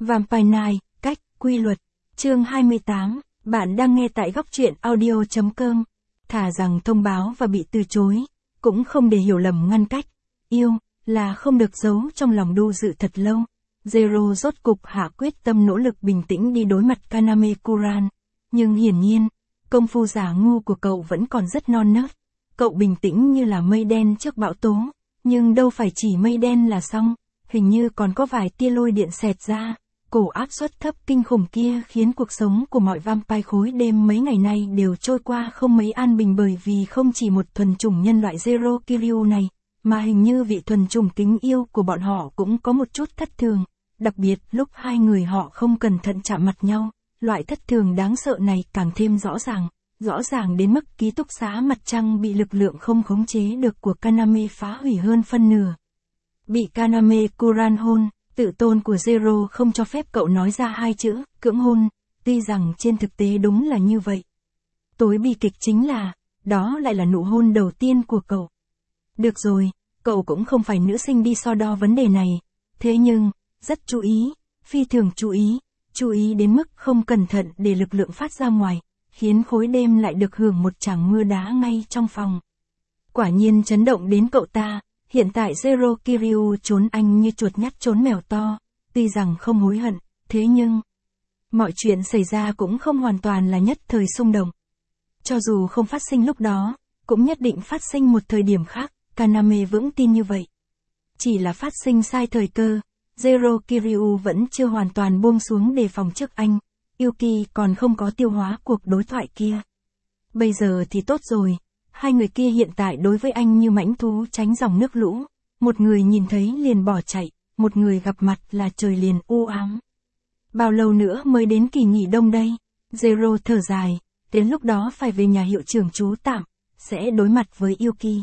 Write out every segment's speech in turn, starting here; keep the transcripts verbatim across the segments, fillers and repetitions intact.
Vampire Night, cách, quy luật. Chương hai mươi tám, bạn đang nghe tại góc truyện audio chấm com. Thà rằng thông báo và bị từ chối, cũng không để hiểu lầm ngăn cách. Yêu, là không được giấu trong lòng đu dự thật lâu. Zero rốt cục hạ quyết tâm nỗ lực bình tĩnh đi đối mặt Kaname Kuran. Nhưng hiển nhiên, công phu giả ngu của cậu vẫn còn rất non nớt. Cậu bình tĩnh như là mây đen trước bão tố, nhưng đâu phải chỉ mây đen là xong, hình như còn có vài tia lôi điện xẹt ra. Cổ áp suất thấp kinh khủng kia khiến cuộc sống của mọi vampire khối đêm mấy ngày nay đều trôi qua không mấy an bình, bởi vì không chỉ một thuần chủng nhân loại Zero Kiryu này, mà hình như vị thuần chủng kính yêu của bọn họ cũng có một chút thất thường. Đặc biệt lúc hai người họ không cẩn thận chạm mặt nhau, loại thất thường đáng sợ này càng thêm rõ ràng, rõ ràng đến mức ký túc xá mặt trăng bị lực lượng không khống chế được của Kaname phá hủy hơn phân nửa. Bị Kaname Kuran hôn, tự tôn của Zero không cho phép cậu nói ra hai chữ, cưỡng hôn, tuy rằng trên thực tế đúng là như vậy. Tối bi kịch chính là, đó lại là nụ hôn đầu tiên của cậu. Được rồi, cậu cũng không phải nữ sinh đi so đo vấn đề này, thế nhưng, rất chú ý, phi thường chú ý, chú ý đến mức không cẩn thận để lực lượng phát ra ngoài, khiến khối đêm lại được hưởng một tràng mưa đá ngay trong phòng. Quả nhiên chấn động đến cậu ta. Hiện tại Zero Kiryu trốn anh như chuột nhắt trốn mèo to, tuy rằng không hối hận, thế nhưng mọi chuyện xảy ra cũng không hoàn toàn là nhất thời xung động. Cho dù không phát sinh lúc đó, cũng nhất định phát sinh một thời điểm khác, Kaname vững tin như vậy. Chỉ là phát sinh sai thời cơ, Zero Kiryu vẫn chưa hoàn toàn buông xuống đề phòng trước anh, Yuki còn không có tiêu hóa cuộc đối thoại kia. Bây giờ thì tốt rồi. Hai người kia hiện tại đối với anh như mãnh thú tránh dòng nước lũ, một người nhìn thấy liền bỏ chạy, một người gặp mặt là trời liền u ám. Bao lâu nữa mới đến kỳ nghỉ đông đây? Zero thở dài, đến lúc đó phải về nhà hiệu trưởng trú tạm, sẽ đối mặt với Yuki.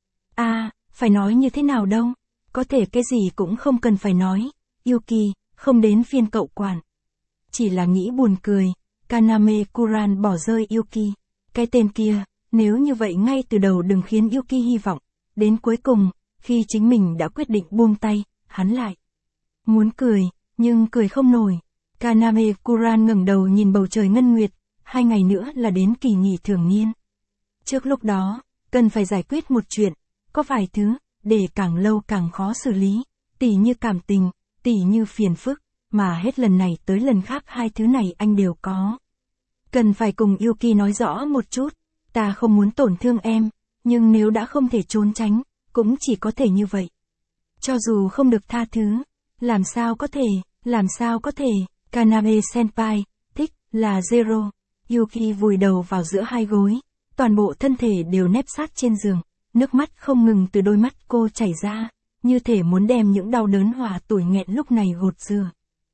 À, phải nói như thế nào đâu, có thể cái gì cũng không cần phải nói, Yuki, không đến phiên cậu quản. Chỉ là nghĩ buồn cười, Kaname Kuran bỏ rơi Yuki, cái tên kia. Nếu như vậy ngay từ đầu đừng khiến Yuki hy vọng. Đến cuối cùng, khi chính mình đã quyết định buông tay, hắn lại muốn cười, nhưng cười không nổi. Kaname Kuran ngẩng đầu nhìn bầu trời ngân nguyệt, hai ngày nữa là đến kỳ nghỉ thường niên. Trước lúc đó, cần phải giải quyết một chuyện, có vài thứ, để càng lâu càng khó xử lý, tỉ như cảm tình, tỉ như phiền phức, mà hết lần này tới lần khác hai thứ này anh đều có. Cần phải cùng Yuki nói rõ một chút. Ta không muốn tổn thương em, nhưng nếu đã không thể trốn tránh, cũng chỉ có thể như vậy. Cho dù không được tha thứ, làm sao có thể, làm sao có thể, Kaname Senpai, thích, là Zero. Yuki vùi đầu vào giữa hai gối, toàn bộ thân thể đều nép sát trên giường, nước mắt không ngừng từ đôi mắt cô chảy ra, như thể muốn đem những đau đớn hòa tủi nghẹn lúc này gột rửa.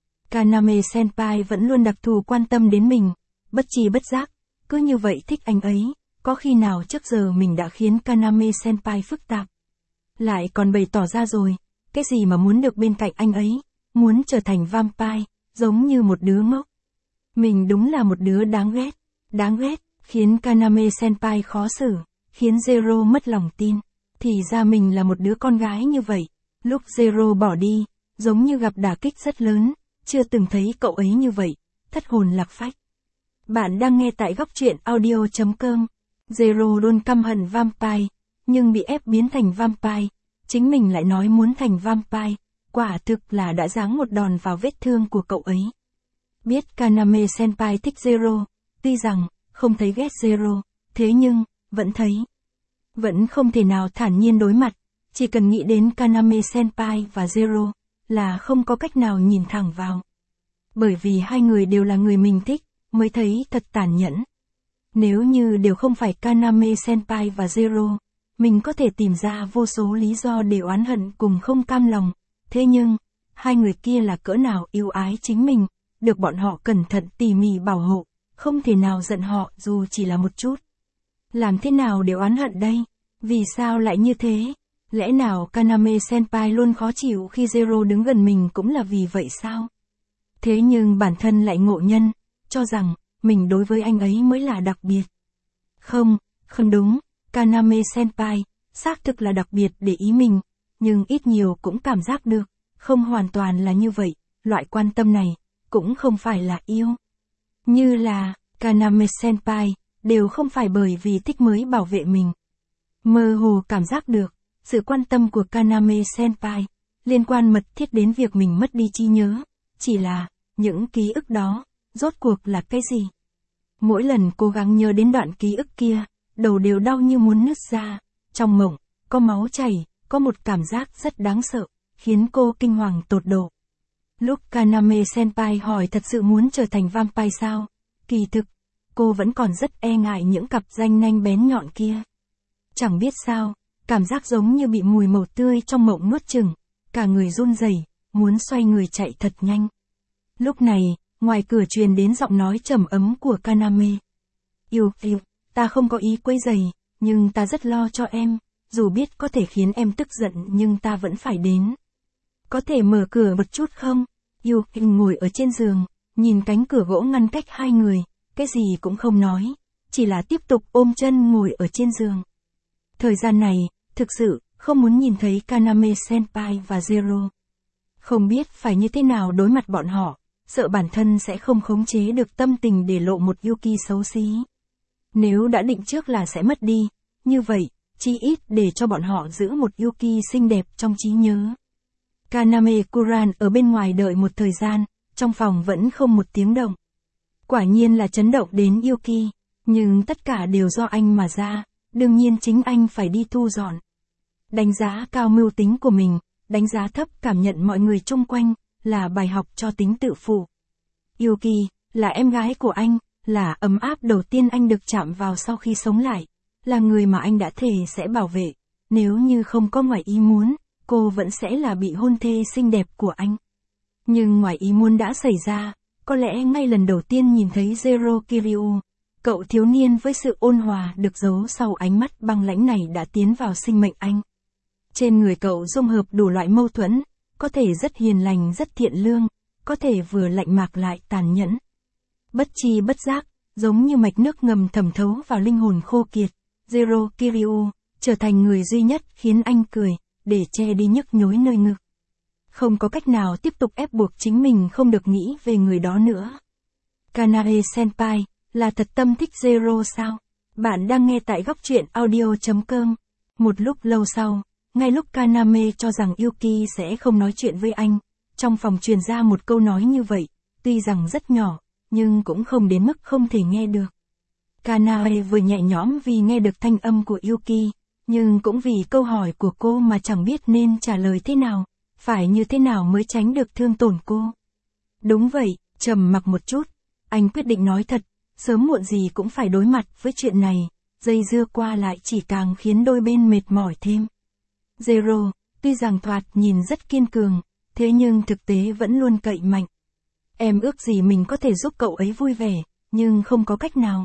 Kaname Senpai vẫn luôn đặc thù quan tâm đến mình, bất tri bất giác, cứ như vậy thích anh ấy. Có khi nào trước giờ mình đã khiến Kaname Senpai phức tạp? Lại còn bày tỏ ra rồi, cái gì mà muốn được bên cạnh anh ấy, muốn trở thành vampire, giống như một đứa ngốc. Mình đúng là một đứa đáng ghét, đáng ghét, khiến Kaname Senpai khó xử, khiến Zero mất lòng tin. Thì ra mình là một đứa con gái như vậy. Lúc Zero bỏ đi, giống như gặp đả kích rất lớn, chưa từng thấy cậu ấy như vậy, thất hồn lạc phách. Bạn đang nghe tại góc truyện audio chấm com. Zero luôn căm hận vampire, nhưng bị ép biến thành vampire, chính mình lại nói muốn thành vampire, quả thực là đã giáng một đòn vào vết thương của cậu ấy. Biết Kaname Senpai thích Zero, tuy rằng, không thấy ghét Zero, thế nhưng, vẫn thấy. Vẫn không thể nào thản nhiên đối mặt, chỉ cần nghĩ đến Kaname Senpai và Zero, là không có cách nào nhìn thẳng vào. Bởi vì hai người đều là người mình thích, mới thấy thật tàn nhẫn. Nếu như đều không phải Kaname Senpai và Zero, mình có thể tìm ra vô số lý do để oán hận cùng không cam lòng. Thế nhưng, hai người kia là cỡ nào yêu ái chính mình, được bọn họ cẩn thận tỉ mỉ bảo hộ, không thể nào giận họ dù chỉ là một chút. Làm thế nào để oán hận đây? Vì sao lại như thế? Lẽ nào Kaname Senpai luôn khó chịu khi Zero đứng gần mình cũng là vì vậy sao? Thế nhưng bản thân lại ngộ nhân, cho rằng, mình đối với anh ấy mới là đặc biệt. Không, không đúng, Kaname Senpai, xác thực là đặc biệt để ý mình, nhưng ít nhiều cũng cảm giác được, không hoàn toàn là như vậy, loại quan tâm này, cũng không phải là yêu. Như là, Kaname Senpai, đều không phải bởi vì thích mới bảo vệ mình. Mơ hồ cảm giác được, sự quan tâm của Kaname Senpai, liên quan mật thiết đến việc mình mất đi trí nhớ, chỉ là, những ký ức đó, rốt cuộc là cái gì? Mỗi lần cố gắng nhớ đến đoạn ký ức kia, đầu đều đau như muốn nứt ra, trong mộng, có máu chảy, có một cảm giác rất đáng sợ, khiến cô kinh hoàng tột độ. Lúc Kaname Senpai hỏi thật sự muốn trở thành vampire sao? Kỳ thực, cô vẫn còn rất e ngại những cặp ranh nanh bén nhọn kia. Chẳng biết sao, cảm giác giống như bị mùi màu tươi trong mộng nuốt chửng, cả người run rẩy, muốn xoay người chạy thật nhanh. Lúc này, ngoài cửa truyền đến giọng nói trầm ấm của Kaname. Yêu, yêu, ta không có ý quấy rầy, nhưng ta rất lo cho em, dù biết có thể khiến em tức giận nhưng ta vẫn phải đến. Có thể mở cửa một chút không? Yêu, ngồi ở trên giường, nhìn cánh cửa gỗ ngăn cách hai người, cái gì cũng không nói, chỉ là tiếp tục ôm chân ngồi ở trên giường. Thời gian này, thực sự, không muốn nhìn thấy Kaname Senpai và Zero. Không biết phải như thế nào đối mặt bọn họ, sợ bản thân sẽ không khống chế được tâm tình để lộ một Yuki xấu xí. Nếu đã định trước là sẽ mất đi, như vậy, chí ít để cho bọn họ giữ một Yuki xinh đẹp trong trí nhớ. Kaname Kuran ở bên ngoài đợi một thời gian, trong phòng vẫn không một tiếng động. Quả nhiên là chấn động đến Yuki, nhưng tất cả đều do anh mà ra, đương nhiên chính anh phải đi thu dọn. Đánh giá cao mưu tính của mình, đánh giá thấp cảm nhận mọi người chung quanh, là bài học cho tính tự phụ. Yuki, là em gái của anh, là ấm áp đầu tiên anh được chạm vào sau khi sống lại, là người mà anh đã thề sẽ bảo vệ, nếu như không có ngoài ý muốn, cô vẫn sẽ là bị hôn thê xinh đẹp của anh. Nhưng ngoài ý muốn đã xảy ra, có lẽ ngay lần đầu tiên nhìn thấy Zero Kiryu, cậu thiếu niên với sự ôn hòa được giấu sau ánh mắt băng lãnh này đã tiến vào sinh mệnh anh. Trên người cậu dung hợp đủ loại mâu thuẫn, có thể rất hiền lành rất thiện lương, có thể vừa lạnh mạc lại tàn nhẫn. Bất chi bất giác, giống như mạch nước ngầm thẩm thấu vào linh hồn khô kiệt, Zero Kiryu trở thành người duy nhất khiến anh cười, để che đi nhức nhối nơi ngực. Không có cách nào tiếp tục ép buộc chính mình không được nghĩ về người đó nữa. Kaname Senpai, là thật tâm thích Zero sao? Bạn đang nghe tại góc truyện audio chấm com. Một lúc lâu sau, ngay lúc Kaname cho rằng Yuki sẽ không nói chuyện với anh, trong phòng truyền ra một câu nói như vậy, tuy rằng rất nhỏ, nhưng cũng không đến mức không thể nghe được. Kaname vừa nhẹ nhõm vì nghe được thanh âm của Yuki, nhưng cũng vì câu hỏi của cô mà chẳng biết nên trả lời thế nào, phải như thế nào mới tránh được thương tổn cô. Đúng vậy, trầm mặc một chút, anh quyết định nói thật, sớm muộn gì cũng phải đối mặt với chuyện này, dây dưa qua lại chỉ càng khiến đôi bên mệt mỏi thêm. Zero, tuy rằng thoạt nhìn rất kiên cường, thế nhưng thực tế vẫn luôn cậy mạnh. Em ước gì mình có thể giúp cậu ấy vui vẻ, nhưng không có cách nào.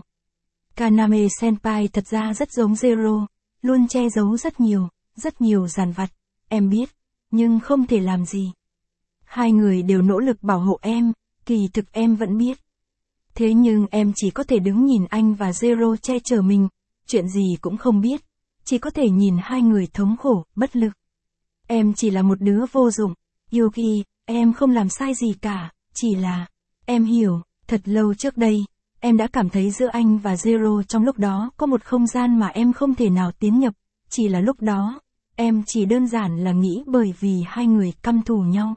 Kaname Senpai thật ra rất giống Zero, luôn che giấu rất nhiều, rất nhiều dằn vặt, em biết, nhưng không thể làm gì. Hai người đều nỗ lực bảo hộ em, kỳ thực em vẫn biết. Thế nhưng em chỉ có thể đứng nhìn anh và Zero che chở mình, chuyện gì cũng không biết, chỉ có thể nhìn hai người thống khổ, bất lực. Em chỉ là một đứa vô dụng, Yuki, em không làm sai gì cả, chỉ là, em hiểu, thật lâu trước đây, em đã cảm thấy giữa anh và Zero trong lúc đó có một không gian mà em không thể nào tiến nhập, chỉ là lúc đó, em chỉ đơn giản là nghĩ bởi vì hai người căm thù nhau.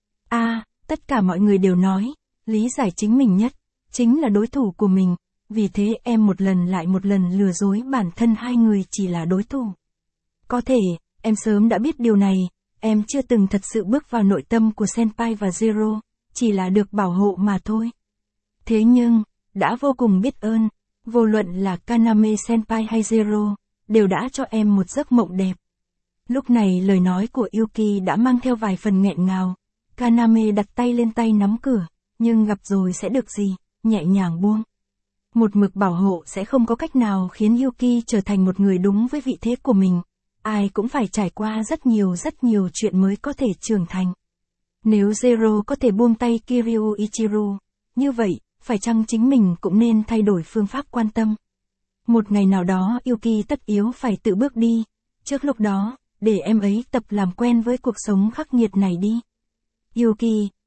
À, tất cả mọi người đều nói, lý giải chính mình nhất, chính là đối thủ của mình, vì thế em một lần lại một lần lừa dối bản thân hai người chỉ là đối thủ. Có thể, em sớm đã biết điều này, em chưa từng thật sự bước vào nội tâm của Senpai và Zero, chỉ là được bảo hộ mà thôi. Thế nhưng, đã vô cùng biết ơn, vô luận là Kaname Senpai hay Zero, đều đã cho em một giấc mộng đẹp. Lúc này lời nói của Yuki đã mang theo vài phần nghẹn ngào, Kaname đặt tay lên tay nắm cửa, nhưng gặp rồi sẽ được gì, nhẹ nhàng buông. Một mực bảo hộ sẽ không có cách nào khiến Yuki trở thành một người đúng với vị thế của mình, ai cũng phải trải qua rất nhiều rất nhiều chuyện mới có thể trưởng thành. Nếu Zero có thể buông tay Kiryu Ichiru, như vậy, phải chăng chính mình cũng nên thay đổi phương pháp quan tâm. Một ngày nào đó Yuki tất yếu phải tự bước đi, trước lúc đó, để em ấy tập làm quen với cuộc sống khắc nghiệt này đi. Yuki,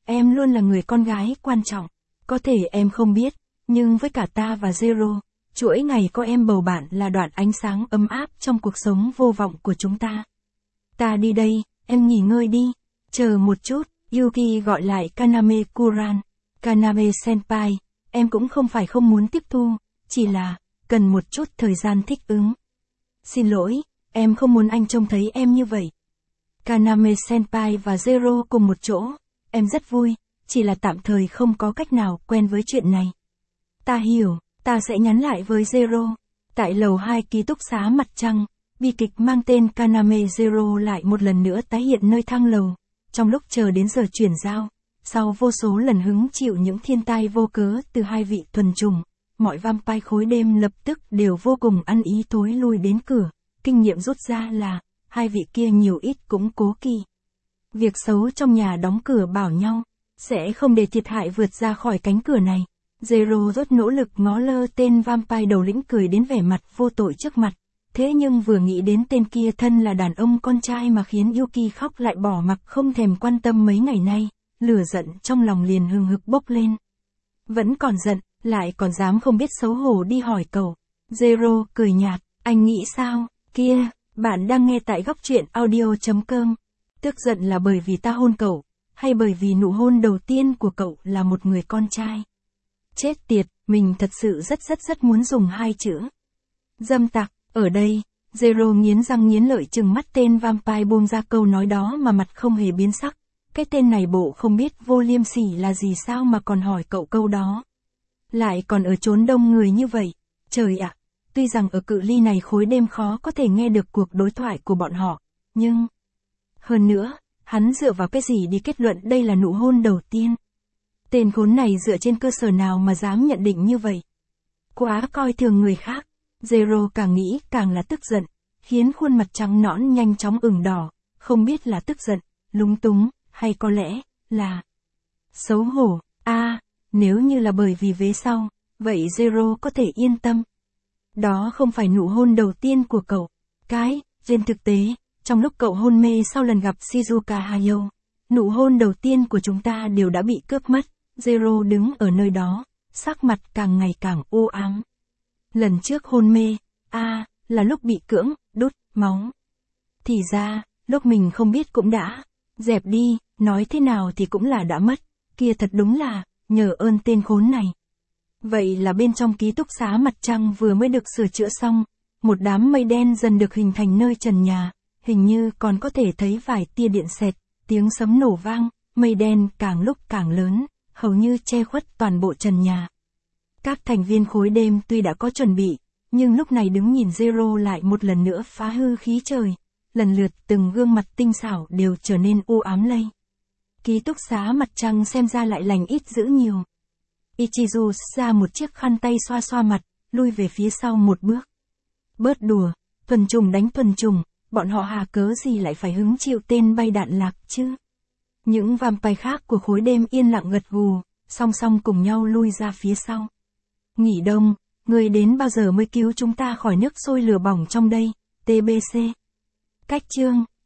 Em luôn là người con gái quan trọng. Có thể em không biết, nhưng với cả ta và Zero, chuỗi ngày có em bầu bạn là đoạn ánh sáng ấm áp trong cuộc sống vô vọng của chúng ta. Ta đi đây, em nghỉ ngơi đi. Chờ một chút, Yuki gọi lại Kaname Kuran. Kaname senpai, em cũng không phải không muốn tiếp thu, chỉ là, cần một chút thời gian thích ứng. Xin lỗi, em không muốn anh trông thấy em như vậy. Kaname senpai và Zero cùng một chỗ, em rất vui, chỉ là tạm thời không có cách nào quen với chuyện này. Ta hiểu, ta sẽ nhắn lại với Zero. Tại lầu hai ký túc xá mặt trăng, bi kịch mang tên Kaname Zero lại một lần nữa tái hiện nơi thang lầu. Trong lúc chờ đến giờ chuyển giao, sau vô số lần hứng chịu những thiên tai vô cớ từ hai vị thuần chủng, mọi vampire khối đêm lập tức đều vô cùng ăn ý thối lui đến cửa. Kinh nghiệm rút ra là, hai vị kia nhiều ít cũng cố kỵ. Việc xấu trong nhà đóng cửa bảo nhau, sẽ không để thiệt hại vượt ra khỏi cánh cửa này. Zero rất nỗ lực ngó lơ tên vampire đầu lĩnh cười đến vẻ mặt vô tội trước mặt. Thế nhưng vừa nghĩ đến tên kia thân là đàn ông con trai mà khiến Yuki khóc lại bỏ mặc không thèm quan tâm mấy ngày nay, lửa giận trong lòng liền hừng hực bốc lên. Vẫn còn giận, lại còn dám không biết xấu hổ đi hỏi cậu. Zero cười nhạt, anh nghĩ sao, kia, bạn đang nghe tại góc truyện audio chấm com. Tức giận là bởi vì ta hôn cậu, hay bởi vì nụ hôn đầu tiên của cậu là một người con trai? Chết tiệt, mình thật sự rất rất rất muốn dùng hai chữ dâm tặc. Ở đây, Zero nghiến răng nghiến lợi chừng mắt tên vampire buông ra câu nói đó mà mặt không hề biến sắc. Cái tên này bộ không biết vô liêm sỉ là gì sao mà còn hỏi cậu câu đó. Lại còn ở chốn đông người như vậy. Trời ạ, tuy rằng ở cự ly này khối đêm khó có thể nghe được cuộc đối thoại của bọn họ, nhưng... Hơn nữa, hắn dựa vào cái gì đi kết luận đây là nụ hôn đầu tiên? Tên khốn này dựa trên cơ sở nào mà dám nhận định như vậy? Quá coi thường người khác. Zero càng nghĩ càng là tức giận, khiến khuôn mặt trắng nõn nhanh chóng ửng đỏ, không biết là tức giận, lúng túng, hay có lẽ là xấu hổ. A, à, nếu như là bởi vì vế sau, vậy Zero có thể yên tâm. Đó không phải nụ hôn đầu tiên của cậu. Cái, trên thực tế, trong lúc cậu hôn mê sau lần gặp Shizuka Hayao, nụ hôn đầu tiên của chúng ta đều đã bị cướp mất. Zero đứng ở nơi đó, sắc mặt càng ngày càng u ám. Lần trước hôn mê, a à, là lúc bị cưỡng, đút, máu. Thì ra, lúc mình không biết cũng đã, dẹp đi, nói thế nào thì cũng là đã mất, kia thật đúng là, nhờ ơn tên khốn này. Vậy là bên trong ký túc xá mặt trăng vừa mới được sửa chữa xong, một đám mây đen dần được hình thành nơi trần nhà, hình như còn có thể thấy vài tia điện xẹt, tiếng sấm nổ vang, mây đen càng lúc càng lớn, hầu như che khuất toàn bộ trần nhà. Các thành viên khối đêm tuy đã có chuẩn bị, nhưng lúc này đứng nhìn Zero lại một lần nữa phá hư khí trời. Lần lượt từng gương mặt tinh xảo đều trở nên u ám lây. Ký túc xá mặt trăng xem ra lại lành ít dữ nhiều. Ichizu ra một chiếc khăn tay xoa xoa mặt, lui về phía sau một bước. Bớt đùa, thuần trùng đánh thuần trùng, bọn họ hà cớ gì lại phải hứng chịu tên bay đạn lạc chứ? Những vampire khác của khối đêm yên lặng gật gù, song song cùng nhau lui ra phía sau. Nghỉ đông, người đến bao giờ mới cứu chúng ta khỏi nước sôi lửa bỏng trong đây, tê bê xê. Cách chương